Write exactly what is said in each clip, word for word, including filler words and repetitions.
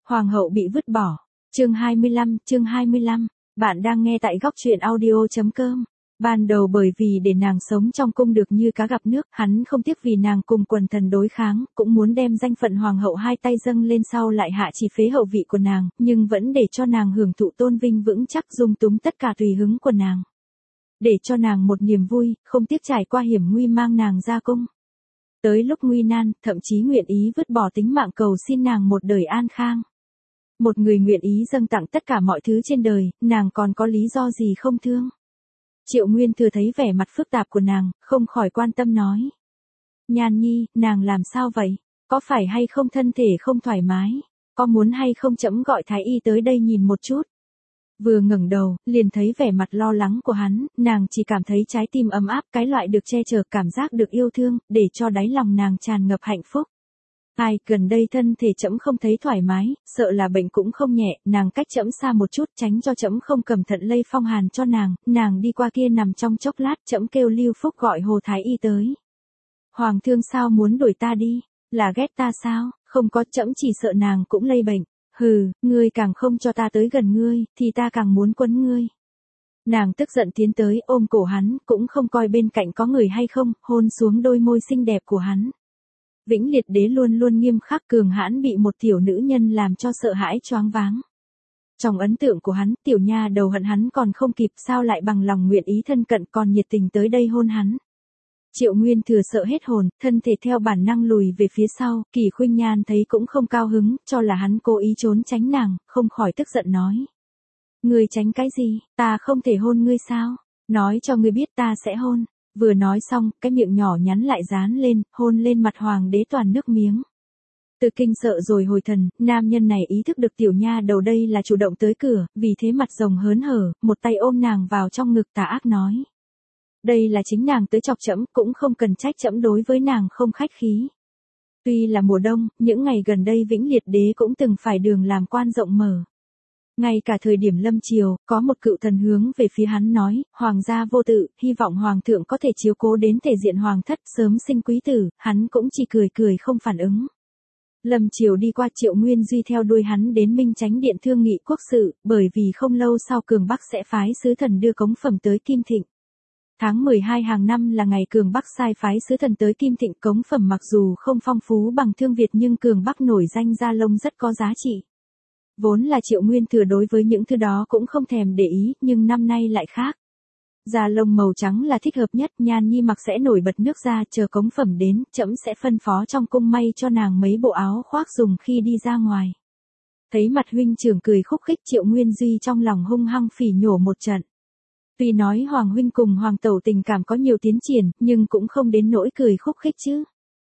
Hoàng hậu bị vứt bỏ. Chương hai mươi lăm, chương hai mươi lăm. Bạn đang nghe tại góc truyện audio chấm com. Ban đầu bởi vì để nàng sống trong cung được như cá gặp nước, hắn không tiếc vì nàng cùng quần thần đối kháng, cũng muốn đem danh phận hoàng hậu hai tay dâng lên sau lại hạ chỉ phế hậu vị của nàng, nhưng vẫn để cho nàng hưởng thụ tôn vinh vững chắc dung túng tất cả tùy hứng của nàng. Để cho nàng một niềm vui, không tiếc trải qua hiểm nguy mang nàng ra cung. Tới lúc nguy nan, thậm chí nguyện ý vứt bỏ tính mạng cầu xin nàng một đời an khang. Một người nguyện ý dâng tặng tất cả mọi thứ trên đời, nàng còn có lý do gì không thương? Triệu Nguyên Thừa thấy vẻ mặt phức tạp của nàng, không khỏi quan tâm nói. Nhan Nhi, nàng làm sao vậy? Có phải hay không thân thể không thoải mái? Có muốn hay không trẫm gọi thái y tới đây nhìn một chút? Vừa ngẩng đầu, liền thấy vẻ mặt lo lắng của hắn, nàng chỉ cảm thấy trái tim ấm áp, cái loại được che chở, cảm giác được yêu thương, để cho đáy lòng nàng tràn ngập hạnh phúc. Ai, gần đây thân thể trẫm không thấy thoải mái, sợ là bệnh cũng không nhẹ, nàng cách trẫm xa một chút, tránh cho trẫm không cẩn thận lây phong hàn cho nàng, nàng đi qua kia nằm trong chốc lát, trẫm kêu Lưu Phúc gọi Hồ Thái Y tới. Hoàng thương sao muốn đuổi ta đi, là ghét ta sao? Không có, trẫm chỉ sợ nàng cũng lây bệnh. Hừ, ngươi càng không cho ta tới gần ngươi, thì ta càng muốn quấn ngươi. Nàng tức giận tiến tới ôm cổ hắn, cũng không coi bên cạnh có người hay không, hôn xuống đôi môi xinh đẹp của hắn. Vĩnh Liệt Đế luôn luôn nghiêm khắc cường hãn bị một tiểu nữ nhân làm cho sợ hãi choáng váng. Trong ấn tượng của hắn, tiểu nha đầu hận hắn còn không kịp, sao lại bằng lòng nguyện ý thân cận còn nhiệt tình tới đây hôn hắn. Triệu Nguyên Thừa sợ hết hồn, thân thể theo bản năng lùi về phía sau, Kỳ Khuynh Nhan thấy cũng không cao hứng, cho là hắn cố ý trốn tránh nàng, không khỏi tức giận nói. Ngươi tránh cái gì, ta không thể hôn ngươi sao? Nói cho ngươi biết ta sẽ hôn. Vừa nói xong, cái miệng nhỏ nhắn lại dán lên, hôn lên mặt hoàng đế toàn nước miếng. Từ kinh sợ rồi hồi thần, nam nhân này ý thức được tiểu nha đầu đây là chủ động tới cửa, vì thế mặt rồng hớn hở, một tay ôm nàng vào trong ngực tà ác nói. Đây là chính nàng tới chọc trẫm, cũng không cần trách trẫm đối với nàng không khách khí. Tuy là mùa đông, những ngày gần đây Vĩnh Liệt Đế cũng từng phải đường làm quan rộng mở. Ngay cả thời điểm lâm triều, có một cựu thần hướng về phía hắn nói, hoàng gia vô tự, hy vọng hoàng thượng có thể chiếu cố đến thể diện hoàng thất sớm sinh quý tử, hắn cũng chỉ cười cười không phản ứng. Lâm triều đi qua, Triệu Nguyên Duy theo đuôi hắn đến Minh Chánh Điện thương nghị quốc sự, bởi vì không lâu sau Cường Bắc sẽ phái sứ thần đưa cống phẩm tới Kim Thịnh. Tháng mười hai hàng năm là ngày Cường Bắc sai phái sứ thần tới Kim Thịnh, cống phẩm mặc dù không phong phú bằng Thương Việt nhưng Cường Bắc nổi danh gia lông rất có giá trị. Vốn là Triệu Nguyên Thừa đối với những thứ đó cũng không thèm để ý, nhưng năm nay lại khác. Da lông màu trắng là thích hợp nhất, Nhan Nhi mặc sẽ nổi bật nước da, chờ cống phẩm đến, trẫm sẽ phân phó trong cung may cho nàng mấy bộ áo khoác dùng khi đi ra ngoài. Thấy mặt huynh trưởng cười khúc khích, Triệu Nguyên Duy trong lòng hung hăng phỉ nhổ một trận. Tuy nói Hoàng huynh cùng Hoàng tẩu tình cảm có nhiều tiến triển, nhưng cũng không đến nỗi cười khúc khích chứ.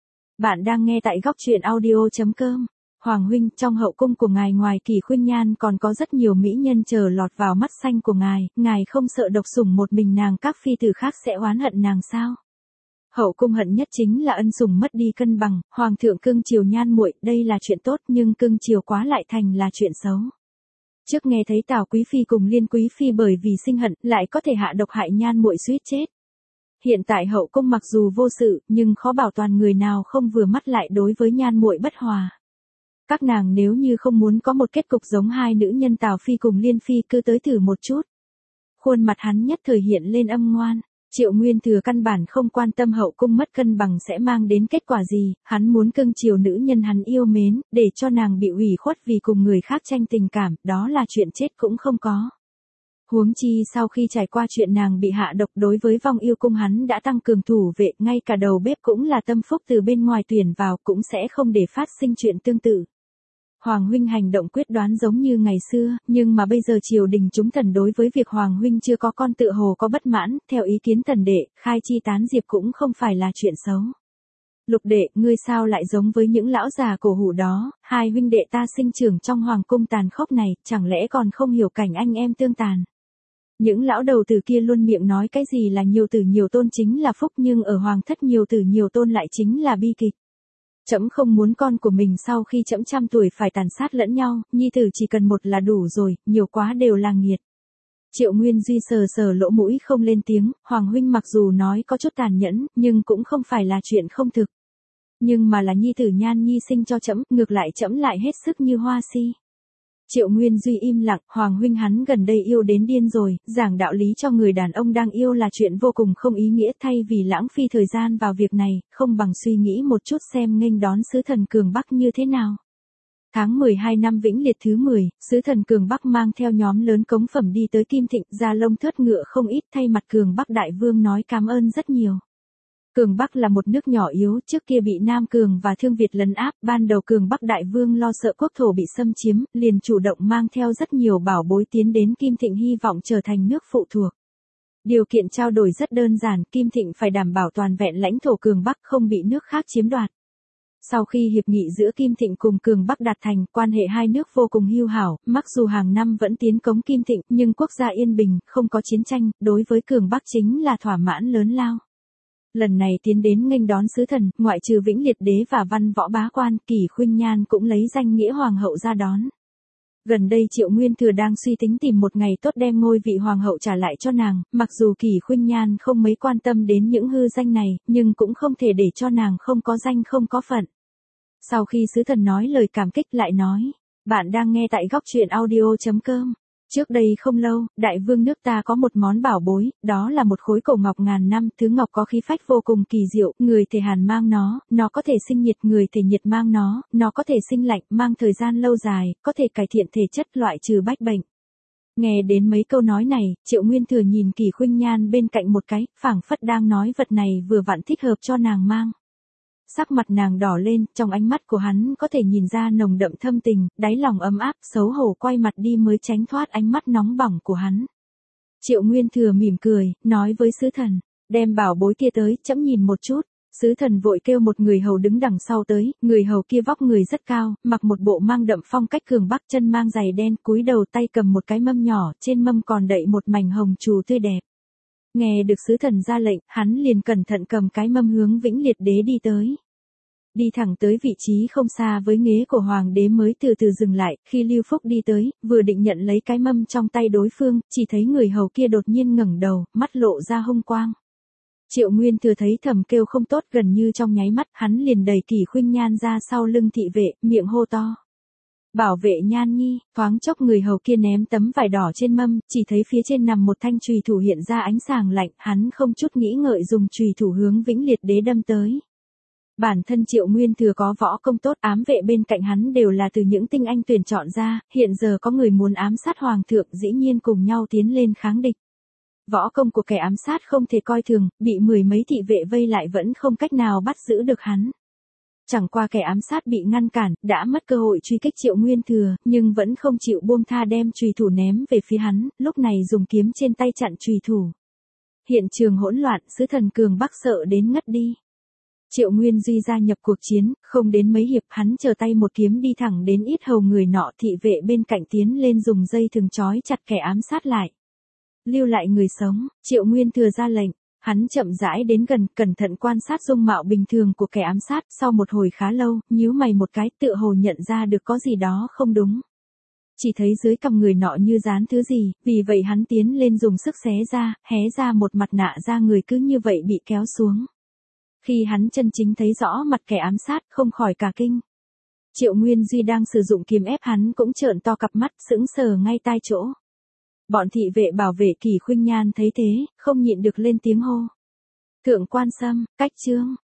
Bạn đang nghe tại góc truyện audio chấm com. Hoàng huynh, trong hậu cung của ngài ngoài Kỳ Khuynh Nhan còn có rất nhiều mỹ nhân chờ lọt vào mắt xanh của ngài, ngài không sợ độc sủng một mình nàng, các phi tử khác sẽ oán hận nàng sao? Hậu cung hận nhất chính là ân sủng mất đi cân bằng, hoàng thượng cưng chiều Nhan muội, đây là chuyện tốt, nhưng cưng chiều quá lại thành là chuyện xấu. Trước nghe thấy Tào quý phi cùng Liên quý phi bởi vì sinh hận lại có thể hạ độc hại Nhan muội suýt chết. Hiện tại hậu cung mặc dù vô sự, nhưng khó bảo toàn người nào không vừa mắt lại đối với Nhan muội bất hòa. Các nàng nếu như không muốn có một kết cục giống hai nữ nhân Tào phi cùng Liên phi, cứ tới thử một chút. Khuôn mặt hắn nhất thời hiện lên âm ngoan. Triệu Nguyên Thừa căn bản không quan tâm hậu cung mất cân bằng sẽ mang đến kết quả gì, hắn muốn cưng chiều nữ nhân hắn yêu mến, để cho nàng bị ủy khuất vì cùng người khác tranh tình cảm, đó là chuyện chết cũng không có. Huống chi sau khi trải qua chuyện nàng bị hạ độc, đối với vong yêu cung hắn đã tăng cường thủ vệ, ngay cả đầu bếp cũng là tâm phúc từ bên ngoài tuyển vào, cũng sẽ không để phát sinh chuyện tương tự. Hoàng huynh hành động quyết đoán giống như ngày xưa, nhưng mà bây giờ triều đình chúng thần đối với việc Hoàng huynh chưa có con tựa hồ có bất mãn, theo ý kiến thần đệ, khai chi tán diệp cũng không phải là chuyện xấu. Lục đệ, ngươi sao lại giống với những lão già cổ hủ đó, hai huynh đệ ta sinh trưởng trong hoàng cung tàn khốc này, chẳng lẽ còn không hiểu cảnh anh em tương tàn. Những lão đầu tử kia luôn miệng nói cái gì là nhiều tử nhiều tôn chính là phúc, nhưng ở hoàng thất nhiều tử nhiều tôn lại chính là bi kịch. Trẫm không muốn con của mình sau khi trẫm trăm tuổi phải tàn sát lẫn nhau, nhi tử chỉ cần một là đủ rồi, nhiều quá đều là nghiệt. Triệu Nguyên Duy sờ sờ lỗ mũi không lên tiếng, Hoàng huynh mặc dù nói có chút tàn nhẫn, nhưng cũng không phải là chuyện không thực. Nhưng mà là nhi tử Nhan Nhi sinh cho trẫm, ngược lại trẫm lại hết sức như hoa si. Triệu Nguyên Duy im lặng, Hoàng huynh hắn gần đây yêu đến điên rồi, giảng đạo lý cho người đàn ông đang yêu là chuyện vô cùng không ý nghĩa, thay vì lãng phí thời gian vào việc này, không bằng suy nghĩ một chút xem nghênh đón sứ thần Cường Bắc như thế nào. Tháng mười hai năm Vĩnh Liệt thứ mười, sứ thần Cường Bắc mang theo nhóm lớn cống phẩm đi tới Kim Thịnh, da lông thớt ngựa không ít, thay mặt Cường Bắc đại vương nói cảm ơn rất nhiều. Cường Bắc là một nước nhỏ yếu, trước kia bị Nam Cường và Thương Việt lấn áp, ban đầu Cường Bắc đại vương lo sợ quốc thổ bị xâm chiếm, liền chủ động mang theo rất nhiều bảo bối tiến đến Kim Thịnh hy vọng trở thành nước phụ thuộc. Điều kiện trao đổi rất đơn giản, Kim Thịnh phải đảm bảo toàn vẹn lãnh thổ Cường Bắc không bị nước khác chiếm đoạt. Sau khi hiệp nghị giữa Kim Thịnh cùng Cường Bắc đạt thành, quan hệ hai nước vô cùng hữu hảo, mặc dù hàng năm vẫn tiến cống Kim Thịnh, nhưng quốc gia yên bình, không có chiến tranh, đối với Cường Bắc chính là thỏa mãn lớn lao. Lần này tiến đến nghênh đón sứ thần, ngoại trừ Vĩnh Liệt đế và Văn Võ bá quan, Kỷ Khuynh Nhan cũng lấy danh nghĩa hoàng hậu ra đón. Gần đây Triệu Nguyên Thừa đang suy tính tìm một ngày tốt đem ngôi vị hoàng hậu trả lại cho nàng, mặc dù Kỷ Khuynh Nhan không mấy quan tâm đến những hư danh này, nhưng cũng không thể để cho nàng không có danh không có phận. Sau khi sứ thần nói lời cảm kích lại nói, bạn đang nghe tại góc truyện audio chấm com. Trước đây không lâu, đại vương nước ta có một món bảo bối, đó là một khối cổ ngọc ngàn năm, thứ ngọc có khí phách vô cùng kỳ diệu, người thể hàn mang nó, nó có thể sinh nhiệt, người thể nhiệt mang nó, nó có thể sinh lạnh, mang thời gian lâu dài, có thể cải thiện thể chất, loại trừ bách bệnh. Nghe đến mấy câu nói này, Triệu Nguyên Thừa nhìn Kỷ Khuynh Nhan bên cạnh một cái, phảng phất đang nói vật này vừa vặn thích hợp cho nàng mang. Sắc mặt nàng đỏ lên, trong ánh mắt của hắn có thể nhìn ra nồng đậm thâm tình, đáy lòng ấm áp, xấu hổ quay mặt đi mới tránh thoát ánh mắt nóng bỏng của hắn. Triệu Nguyên Thừa mỉm cười, nói với sứ thần, đem bảo bối kia tới, trẫm nhìn một chút. Sứ thần vội kêu một người hầu đứng đằng sau tới, người hầu kia vóc người rất cao, mặc một bộ mang đậm phong cách Cường Bắc, chân mang giày đen, cúi đầu tay cầm một cái mâm nhỏ, trên mâm còn đậy một mảnh hồng trù tươi đẹp. Nghe được sứ thần ra lệnh, hắn liền cẩn thận cầm cái mâm hướng Vĩnh Liệt đế đi tới. Đi thẳng tới vị trí không xa với ghế của hoàng đế mới từ từ dừng lại, khi Lưu Phúc đi tới, vừa định nhận lấy cái mâm trong tay đối phương, chỉ thấy người hầu kia đột nhiên ngẩng đầu, mắt lộ ra hung quang. Triệu Nguyên Thừa thấy thầm kêu không tốt, gần như trong nháy mắt, hắn liền đẩy Kỷ Khuynh Nhan ra sau lưng thị vệ, miệng hô to. Bảo vệ Nhan Nhi, thoáng chốc người hầu kia ném tấm vải đỏ trên mâm, chỉ thấy phía trên nằm một thanh chùy thủ hiện ra ánh sáng lạnh, hắn không chút nghĩ ngợi dùng chùy thủ hướng Vĩnh Liệt đế đâm tới. Bản thân Triệu Nguyên Thừa có võ công tốt, ám vệ bên cạnh hắn đều là từ những tinh anh tuyển chọn ra, hiện giờ có người muốn ám sát hoàng thượng, dĩ nhiên cùng nhau tiến lên kháng địch. Võ công của kẻ ám sát không thể coi thường, bị mười mấy thị vệ vây lại vẫn không cách nào bắt giữ được hắn. Chẳng qua kẻ ám sát bị ngăn cản, đã mất cơ hội truy kích Triệu Nguyên Thừa, nhưng vẫn không chịu buông tha đem chùy thủ ném về phía hắn, lúc này dùng kiếm trên tay chặn chùy thủ. Hiện trường hỗn loạn, sứ thần Cường Bắc sợ đến ngất đi. Triệu Nguyên Duy gia nhập cuộc chiến, không đến mấy hiệp hắn chờ tay một kiếm đi thẳng đến yết hầu người nọ, thị vệ bên cạnh tiến lên dùng dây thừng trói chặt kẻ ám sát lại. Lưu lại người sống, Triệu Nguyên Thừa ra lệnh, hắn chậm rãi đến gần, cẩn thận quan sát dung mạo bình thường của kẻ ám sát, sau một hồi khá lâu, nhíu mày một cái, tựa hồ nhận ra được có gì đó không đúng. Chỉ thấy dưới cằm người nọ như dán thứ gì, vì vậy hắn tiến lên dùng sức xé ra, hé ra một mặt nạ ra người cứ như vậy bị kéo xuống. Khi hắn chân chính thấy rõ mặt kẻ ám sát, không khỏi cả kinh. Triệu Nguyên Duy đang sử dụng kiếm ép hắn cũng trợn to cặp mắt, sững sờ ngay tai chỗ. Bọn thị vệ bảo vệ Kỷ Khuynh Nhan thấy thế, không nhịn được lên tiếng hô. Thượng quan Sâm, cách chương,